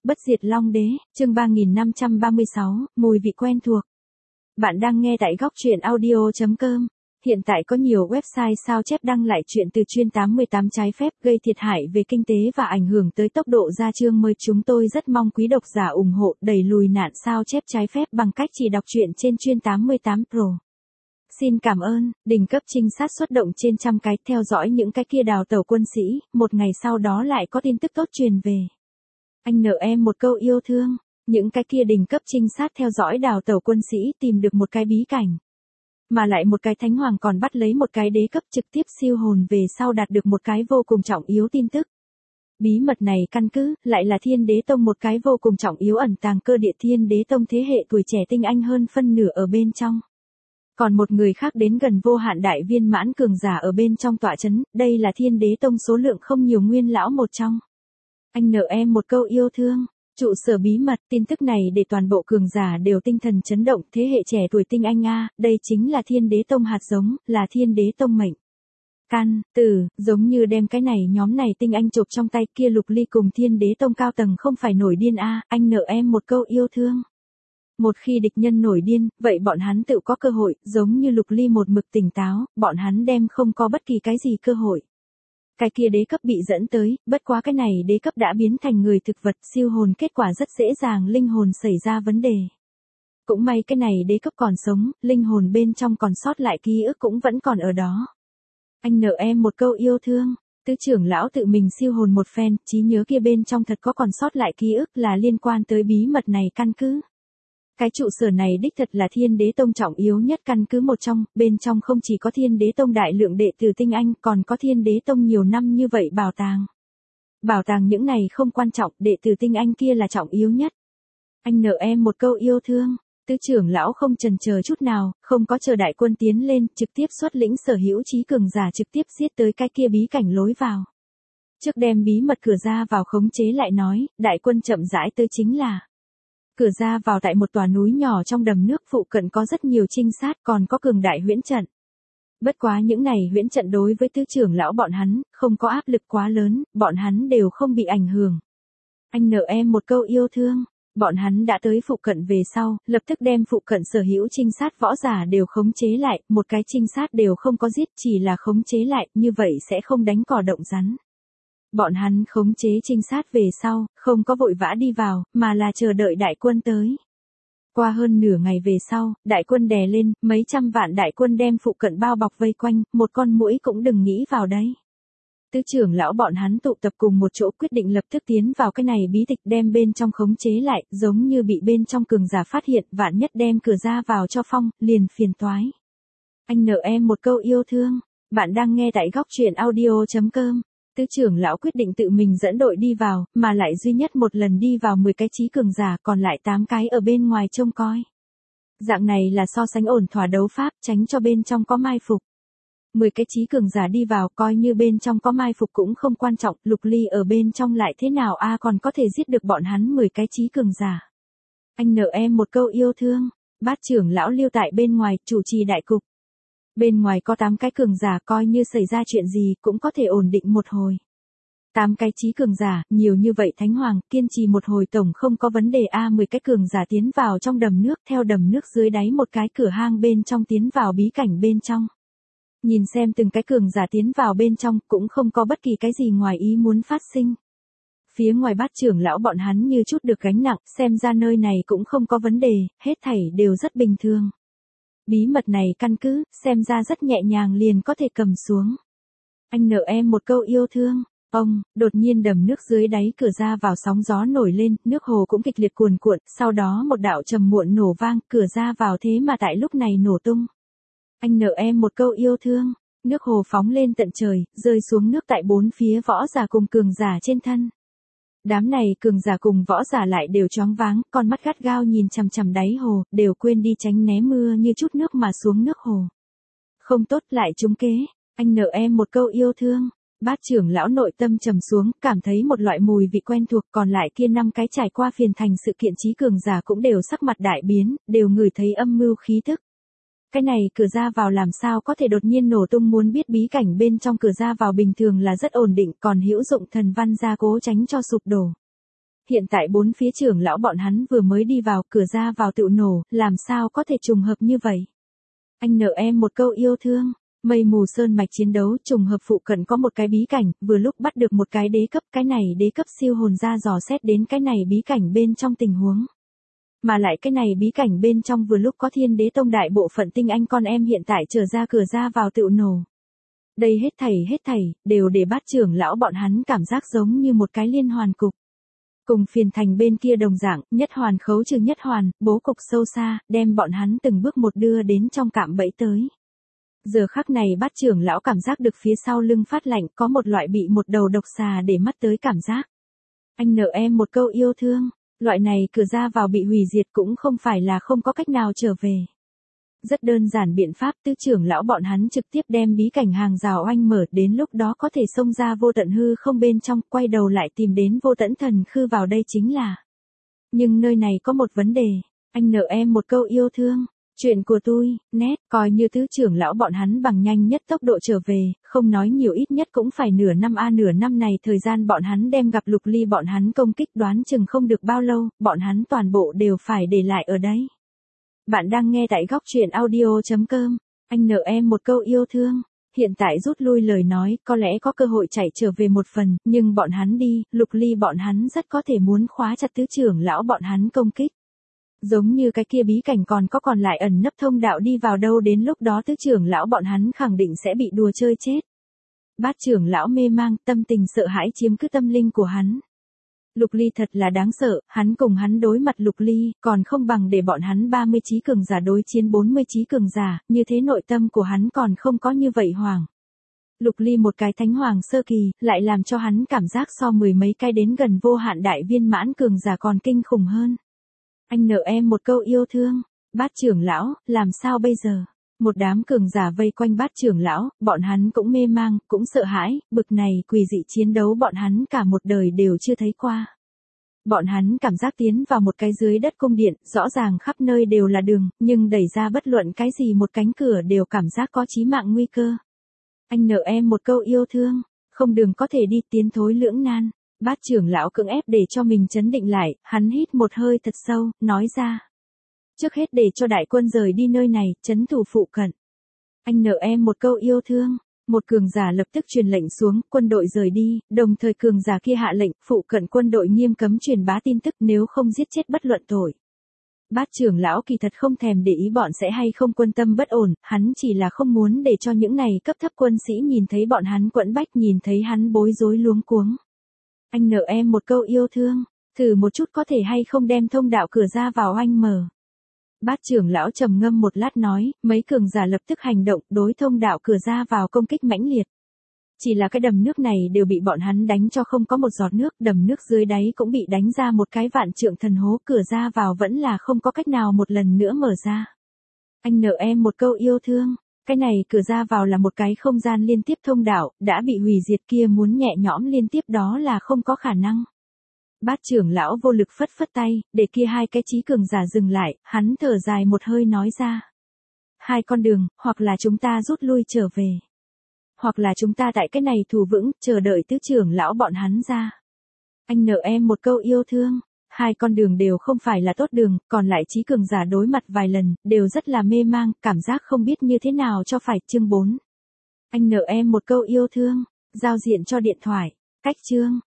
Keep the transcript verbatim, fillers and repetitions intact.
Bất diệt Long Đế, chương ba nghìn năm trăm ba mươi sáu, mùi vị quen thuộc. Bạn đang nghe tại góc truyện audio chấm com. Hiện tại có nhiều website sao chép đăng lại chuyện từ chuyên tám mươi tám trái phép gây thiệt hại về kinh tế và ảnh hưởng tới tốc độ ra chương mới. Chúng tôi rất mong quý độc giả ủng hộ đẩy lùi nạn sao chép trái phép bằng cách chỉ đọc truyện trên chuyên tám mươi tám Pro. Xin cảm ơn. Đỉnh cấp trinh sát xuất động trên trăm cái theo dõi những cái kia đào tẩu quân sĩ, một ngày sau đó lại có tin tức tốt truyền về. Anh nợ em một câu yêu thương. Những cái kia đỉnh cấp trinh sát theo dõi đào tẩu quân sĩ tìm được một cái bí cảnh. Mà lại một cái thánh hoàng còn bắt lấy một cái đế cấp trực tiếp siêu hồn về sau đạt được một cái vô cùng trọng yếu tin tức. Bí mật này căn cứ lại là Thiên Đế Tông, một cái vô cùng trọng yếu ẩn tàng cơ địa Thiên Đế Tông thế hệ tuổi trẻ tinh anh hơn phân nửa ở bên trong. Còn một người khác đến gần vô hạn đại viên mãn cường giả ở bên trong tọa chấn, đây là Thiên Đế Tông số lượng không nhiều nguyên lão một trong. Anh nợ em một câu yêu thương. Trụ sở bí mật, tin tức này để toàn bộ cường giả đều tinh thần chấn động, thế hệ trẻ tuổi tinh anh a, đây chính là Thiên Đế Tông hạt giống, là Thiên Đế Tông mệnh. Can, tử, giống như đem cái này nhóm này tinh anh chộp trong tay kia. Lục Ly cùng Thiên Đế Tông cao tầng không phải nổi điên a, anh nợ em một câu yêu thương. Một khi địch nhân nổi điên, vậy bọn hắn tự có cơ hội, giống như Lục Ly một mực tỉnh táo, bọn hắn đem không có bất kỳ cái gì cơ hội. Cái kia đế cấp bị dẫn tới, bất quá cái này đế cấp đã biến thành người thực vật siêu hồn, kết quả rất dễ dàng linh hồn xảy ra vấn đề. Cũng may cái này đế cấp còn sống, linh hồn bên trong còn sót lại ký ức cũng vẫn còn ở đó. Anh nợ em một câu yêu thương. Tứ trưởng lão tự mình siêu hồn một phen, trí nhớ kia bên trong thật có còn sót lại ký ức là liên quan tới bí mật này căn cứ. Cái trụ sở này đích thật là Thiên Đế Tông trọng yếu nhất căn cứ một trong, bên trong không chỉ có Thiên Đế Tông đại lượng đệ tử tinh anh, còn có Thiên Đế Tông nhiều năm như vậy bảo tàng. Bảo tàng những này không quan trọng, đệ tử tinh anh kia là trọng yếu nhất. Anh nợ em một câu yêu thương. Tứ trưởng lão không chần chờ chút nào, không có chờ đại quân tiến lên, trực tiếp xuất lĩnh sở hữu trí cường giả trực tiếp giết tới cái kia bí cảnh lối vào. Trước đem bí mật cửa ra vào khống chế lại nói, đại quân chậm rãi tới chính là cửa ra vào tại một tòa núi nhỏ trong đầm nước phụ cận có rất nhiều trinh sát, còn có cường đại huyễn trận. Bất quá những này huyễn trận đối với tứ trưởng lão bọn hắn, không có áp lực quá lớn, bọn hắn đều không bị ảnh hưởng. Anh nợ em một câu yêu thương. Bọn hắn đã tới phụ cận về sau, lập tức đem phụ cận sở hữu trinh sát võ giả đều khống chế lại, một cái trinh sát đều không có giết, chỉ là khống chế lại, như vậy sẽ không đánh cỏ động rắn. Bọn hắn khống chế trinh sát về sau, không có vội vã đi vào, mà là chờ đợi đại quân tới. Qua hơn nửa ngày về sau, đại quân đè lên, mấy trăm vạn đại quân đem phụ cận bao bọc vây quanh, một con muỗi cũng đừng nghĩ vào đấy. Tứ trưởng lão bọn hắn tụ tập cùng một chỗ quyết định lập tức tiến vào cái này bí tịch, đem bên trong khống chế lại, giống như bị bên trong cường giả phát hiện, vạn nhất đem cửa ra vào cho phong, liền phiền toái. Anh nợ em một câu yêu thương. Bạn đang nghe tại góc truyện audio chấm com. Tứ trưởng lão quyết định tự mình dẫn đội đi vào, mà lại duy nhất một lần đi vào mười cái trí cường giả, còn lại tám cái ở bên ngoài trông coi. Dạng này là so sánh ổn thỏa đấu pháp, tránh cho bên trong có mai phục. mười cái trí cường giả đi vào, coi như bên trong có mai phục cũng không quan trọng, Lục Ly ở bên trong lại thế nào a, còn có thể giết được bọn hắn mười cái trí cường giả. Anh nợ em một câu yêu thương. Bát trưởng lão lưu tại bên ngoài, chủ trì đại cục. Bên ngoài có tám cái cường giả, coi như xảy ra chuyện gì cũng có thể ổn định một hồi. tám cái trí cường giả, nhiều như vậy thánh hoàng, kiên trì một hồi tổng không có vấn đề a. mười cái cường giả tiến vào trong đầm nước, theo đầm nước dưới đáy một cái cửa hang bên trong tiến vào bí cảnh bên trong. Nhìn xem từng cái cường giả tiến vào bên trong, cũng không có bất kỳ cái gì ngoài ý muốn phát sinh. Phía ngoài bát trưởng lão bọn hắn như chút được gánh nặng, xem ra nơi này cũng không có vấn đề, hết thảy đều rất bình thường. Bí mật này căn cứ, xem ra rất nhẹ nhàng liền có thể cầm xuống. Anh nợ em một câu yêu thương. Ông, đột nhiên đầm nước dưới đáy cửa ra vào sóng gió nổi lên, nước hồ cũng kịch liệt cuồn cuộn, sau đó một đạo trầm muộn nổ vang, cửa ra vào thế mà tại lúc này nổ tung. Anh nợ em một câu yêu thương. Nước hồ phóng lên tận trời, rơi xuống nước tại bốn phía võ giả cùng cường giả trên thân. Đám này cường giả cùng võ giả lại đều choáng váng, con mắt gắt gao nhìn chằm chằm đáy hồ, đều quên đi tránh né mưa như chút nước mà xuống nước hồ. Không tốt, lại trúng kế. Anh nợ em một câu yêu thương. Bát trưởng lão nội tâm trầm xuống, cảm thấy một loại mùi vị quen thuộc, còn lại kia năm cái trải qua phiền thành sự kiện trí cường giả cũng đều sắc mặt đại biến, đều ngửi thấy âm mưu khí tức. Cái này cửa ra vào làm sao có thể đột nhiên nổ tung, muốn biết bí cảnh bên trong cửa ra vào bình thường là rất ổn định, còn hữu dụng thần văn gia cố tránh cho sụp đổ. hiện tại bốn phía trưởng lão bọn hắn vừa mới đi vào, cửa ra vào tự nổ, làm sao có thể trùng hợp như vậy. Anh nợ em một câu yêu thương. Mây mù sơn mạch chiến đấu, trùng hợp phụ cận có một cái bí cảnh, vừa lúc bắt được một cái đế cấp, cái này đế cấp siêu hồn ra dò xét đến cái này bí cảnh bên trong tình huống. Mà lại cái này bí cảnh bên trong vừa lúc có Thiên Đế Tông đại bộ phận tinh anh con em hiện tại trở ra cửa ra vào tự nổ. Đây hết thảy hết thảy, đều để Bát trưởng lão bọn hắn cảm giác giống như một cái liên hoàn cục. Cùng Phiền Thành bên kia đồng dạng, nhất hoàn khấu trừ nhất hoàn, bố cục sâu xa, đem bọn hắn từng bước một đưa đến trong cạm bẫy tới. Giờ khắc này Bát trưởng lão cảm giác được phía sau lưng phát lạnh, có một loại bị một đầu độc xà để mắt tới cảm giác. Anh nợ em một câu yêu thương, loại này cửa ra vào bị hủy diệt cũng không phải là không có cách nào trở về. Rất đơn giản biện pháp, tứ trưởng lão bọn hắn trực tiếp đem bí cảnh hàng rào oanh mở, đến lúc đó có thể xông ra vô tận hư không bên trong, quay đầu lại tìm đến vô tận thần khư vào đây chính là. Nhưng nơi này có một vấn đề, anh nợ em một câu yêu thương. Chuyện của tôi, nét, coi như tứ trưởng lão bọn hắn bằng nhanh nhất tốc độ trở về, không nói nhiều ít nhất cũng phải nửa năm a nửa năm này thời gian bọn hắn đem gặp Lục Ly bọn hắn công kích đoán chừng không được bao lâu, bọn hắn toàn bộ đều phải để lại ở đấy. Bạn đang nghe tại góc truyện audio.com, anh nợ em một câu yêu thương. Hiện tại rút lui lời nói, có lẽ có cơ hội chạy trở về một phần, nhưng bọn hắn đi, Lục Ly bọn hắn rất có thể muốn khóa chặt tứ trưởng lão bọn hắn công kích. Giống như cái kia bí cảnh còn có còn lại ẩn nấp thông đạo đi vào đâu, đến lúc đó tứ trưởng lão bọn hắn khẳng định sẽ bị đùa chơi chết. Bát trưởng lão mê mang, tâm tình sợ hãi chiếm cứ tâm linh của hắn. Lục Ly thật là đáng sợ, hắn cùng hắn đối mặt Lục Ly, còn không bằng để bọn hắn ba mươi chí cường giả đối chiến bốn mươi chí cường giả, như thế nội tâm của hắn còn không có như vậy hoàng. Lục Ly một cái thánh hoàng sơ kỳ, lại làm cho hắn cảm giác so mười mấy cái đến gần vô hạn đại viên mãn cường giả còn kinh khủng hơn. Anh nợ em một câu yêu thương. Bát trưởng lão, làm sao bây giờ? Một đám cường giả vây quanh Bát trưởng lão, bọn hắn cũng mê mang, cũng sợ hãi, bực này quỷ dị chiến đấu bọn hắn cả một đời đều chưa thấy qua. Bọn hắn cảm giác tiến vào một cái dưới đất cung điện, rõ ràng khắp nơi đều là đường, nhưng đẩy ra bất luận cái gì một cánh cửa đều cảm giác có chí mạng nguy cơ. Anh nợ em một câu yêu thương, không đường có thể đi, tiến thối lưỡng nan. Bát trưởng lão cưỡng ép để cho mình trấn định lại, hắn hít một hơi thật sâu, nói ra. Trước hết để cho đại quân rời đi nơi này, trấn thủ phụ cận. Anh nợ em một câu yêu thương. Một cường giả lập tức truyền lệnh xuống, quân đội rời đi, đồng thời cường giả kia hạ lệnh, phụ cận quân đội nghiêm cấm truyền bá tin tức nếu không giết chết bất luận tội. Bát trưởng lão kỳ thật không thèm để ý bọn sẽ hay không quân tâm bất ổn, hắn chỉ là không muốn để cho những này cấp thấp quân sĩ nhìn thấy bọn hắn quẫn bách, nhìn thấy hắn bối rối luống cuống. Anh nợ em một câu yêu thương, thử một chút có thể hay không đem thông đạo cửa ra vào anh mở. Bát trưởng lão trầm ngâm một lát nói, mấy cường giả lập tức hành động, đối thông đạo cửa ra vào công kích mãnh liệt. Chỉ là cái đầm nước này đều bị bọn hắn đánh cho không có một giọt nước, đầm nước dưới đáy cũng bị đánh ra một cái vạn trượng thần hố, cửa ra vào vẫn là không có cách nào một lần nữa mở ra. Anh nợ em một câu yêu thương, cái này cửa ra vào là một cái không gian liên tiếp thông đạo, đã bị hủy diệt kia muốn nhẹ nhõm liên tiếp đó là không có khả năng. Bát trưởng lão vô lực phất phất tay, để kia hai cái chí cường giả dừng lại, hắn thở dài một hơi nói ra. Hai con đường, hoặc là chúng ta rút lui trở về. Hoặc là chúng ta tại cái này thủ vững, chờ đợi tứ trưởng lão bọn hắn ra. Anh nợ em một câu yêu thương. Hai con đường đều không phải là tốt đường, còn lại chí cường giả đối mặt vài lần, đều rất là mê mang, cảm giác không biết như thế nào cho phải. Chương bốn. Anh nợ em một câu yêu thương. Giao diện cho điện thoại. Cách chương.